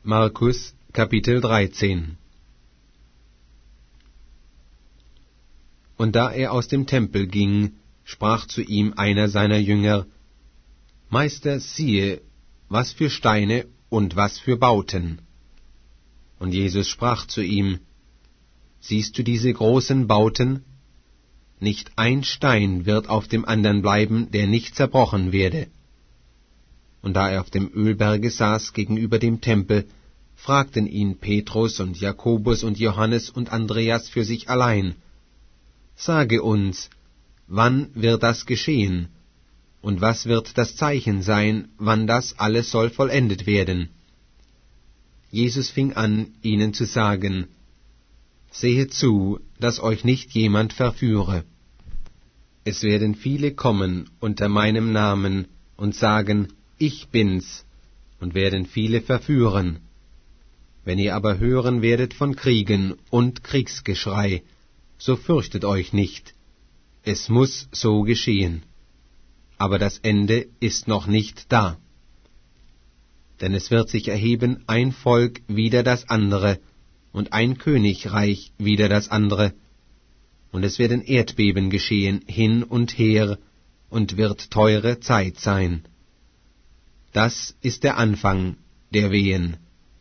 Markus, Kapitel 13. Und da er aus dem Tempel ging, sprach zu ihm einer seiner Jünger: Meister, siehe, was für Steine und was für Bauten. Und Jesus sprach zu ihm: Siehst du diese großen Bauten? Nicht ein Stein wird auf dem andern bleiben, der nicht zerbrochen werde. Und da er auf dem Ölberge saß gegenüber dem Tempel, fragten ihn Petrus und Jakobus und Johannes und Andreas für sich allein: Sage uns, wann wird das geschehen? Und was wird das Zeichen sein, wann das alles soll vollendet werden? Jesus fing an, ihnen zu sagen: Sehet zu, dass euch nicht jemand verführe. Es werden viele kommen unter meinem Namen und sagen: Ich bin's, und werden viele verführen. Wenn ihr aber hören werdet von Kriegen und Kriegsgeschrei, so fürchtet euch nicht. Es muß so geschehen. Aber das Ende ist noch nicht da. Denn es wird sich erheben ein Volk wider das andere, und ein Königreich wider das andere. Und es werden Erdbeben geschehen hin und her, und wird teure Zeit sein. Das ist der Anfang der Wehen.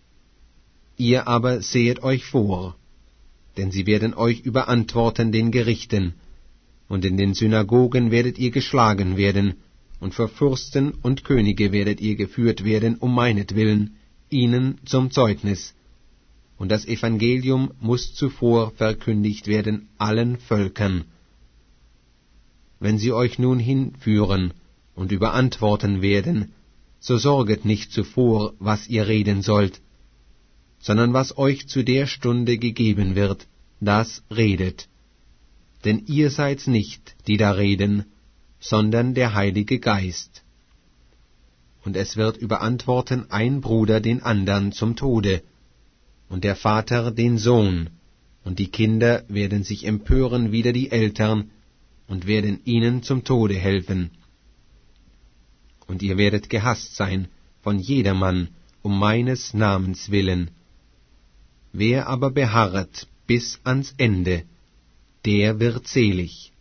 Ihr aber sehet euch vor, denn sie werden euch überantworten den Gerichten, und in den Synagogen werdet ihr geschlagen werden, und vor Fürsten und Könige werdet ihr geführt werden meinetwillen, ihnen zum Zeugnis. Und das Evangelium muß zuvor verkündigt werden allen Völkern. Wenn sie euch nun hinführen und überantworten werden, so sorget nicht zuvor, was ihr reden sollt, sondern was euch zu der Stunde gegeben wird, das redet. Denn ihr seid's nicht, die da reden, sondern der Heilige Geist. Und es wird überantworten ein Bruder den andern zum Tode, und der Vater den Sohn, und die Kinder werden sich empören wider die Eltern, und werden ihnen zum Tode helfen. Und ihr werdet gehasst sein von jedermann meines Namens willen. Wer aber beharret bis ans Ende, der wird selig.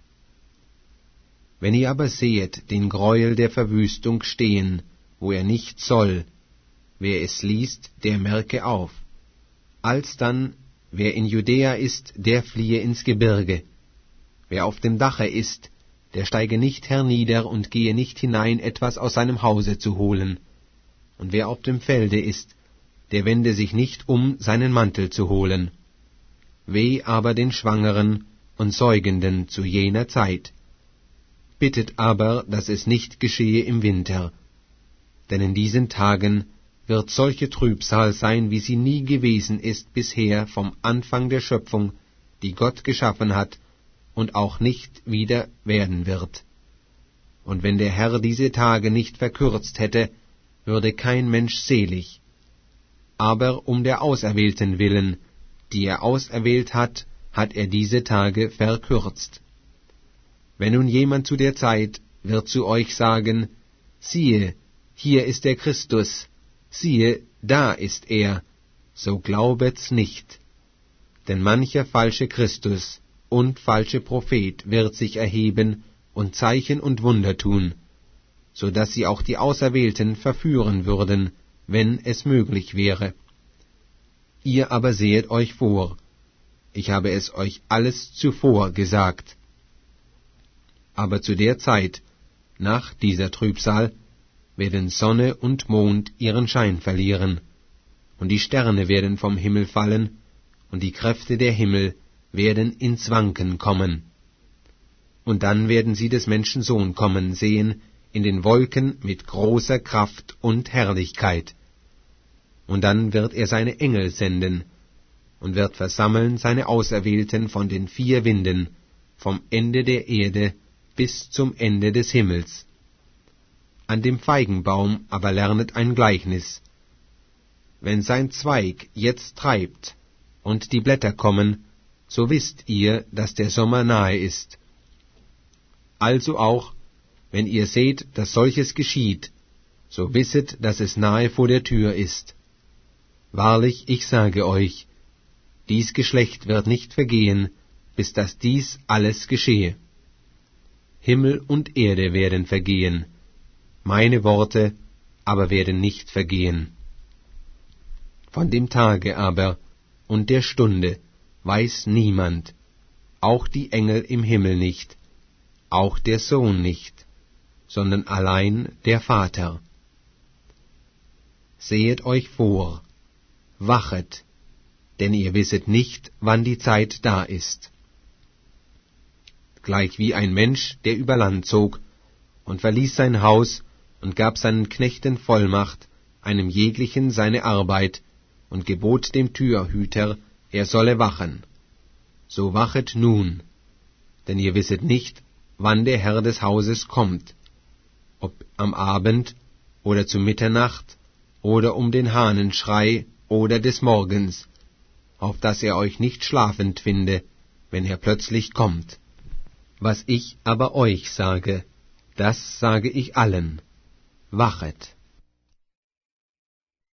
Wenn ihr aber sehet den Greuel der Verwüstung stehen, wo er nicht soll, wer es liest, der merke auf. Alsdann, wer in Judäa ist, der fliehe ins Gebirge. Wer auf dem Dache ist, der steige nicht hernieder und gehe nicht hinein, etwas aus seinem Hause zu holen. Und wer auf dem Felde ist, der wende sich nicht seinen Mantel zu holen. Weh aber den Schwangeren und Säugenden zu jener Zeit. Bittet aber, dass es nicht geschehe im Winter. Denn in diesen Tagen wird solche Trübsal sein, wie sie nie gewesen ist bisher vom Anfang der Schöpfung, die Gott geschaffen hat, und auch nicht wieder werden wird. Und wenn der Herr diese Tage nicht verkürzt hätte, würde kein Mensch selig. Aber um der Auserwählten willen, die er auserwählt hat, hat er diese Tage verkürzt. Wenn nun jemand zu der Zeit wird zu euch sagen: Siehe, hier ist der Christus, siehe, da ist er, so glaubet's nicht. Denn mancher falsche Christus und falsche Prophet wird sich erheben und Zeichen und Wunder tun, so dass sie auch die Auserwählten verführen würden, wenn es möglich wäre. Ihr aber sehet euch vor, ich habe es euch alles zuvor gesagt. Aber zu der Zeit, nach dieser Trübsal, werden Sonne und Mond ihren Schein verlieren, und die Sterne werden vom Himmel fallen, und die Kräfte der Himmel werden ins Wanken kommen. Und dann werden sie des Menschen Sohn kommen sehen, in den Wolken mit großer Kraft und Herrlichkeit. Und dann wird er seine Engel senden, und wird versammeln seine Auserwählten von den 4 Winden, vom Ende der Erde bis zum Ende des Himmels. An dem Feigenbaum aber lernet ein Gleichnis. Wenn sein Zweig jetzt treibt, und die Blätter kommen, so wisst ihr, dass der Sommer nahe ist. Also auch, wenn ihr seht, dass solches geschieht, so wisset, dass es nahe vor der Tür ist. Wahrlich, ich sage euch, dies Geschlecht wird nicht vergehen, bis dass dies alles geschehe. Himmel und Erde werden vergehen, meine Worte aber werden nicht vergehen. Von dem Tage aber und der Stunde weiß niemand, auch die Engel im Himmel nicht, auch der Sohn nicht, sondern allein der Vater. Sehet euch vor, wachet, denn ihr wisset nicht, wann die Zeit da ist. Gleich wie ein Mensch, der über Land zog, und verließ sein Haus, und gab seinen Knechten Vollmacht, einem jeglichen seine Arbeit, und gebot dem Türhüter, er solle wachen. So wachet nun, denn ihr wisset nicht, wann der Herr des Hauses kommt, ob am Abend oder zu Mitternacht oder um den Hahnenschrei oder des Morgens, auf dass er euch nicht schlafend finde, wenn er plötzlich kommt. Was ich aber euch sage, das sage ich allen: Wachet!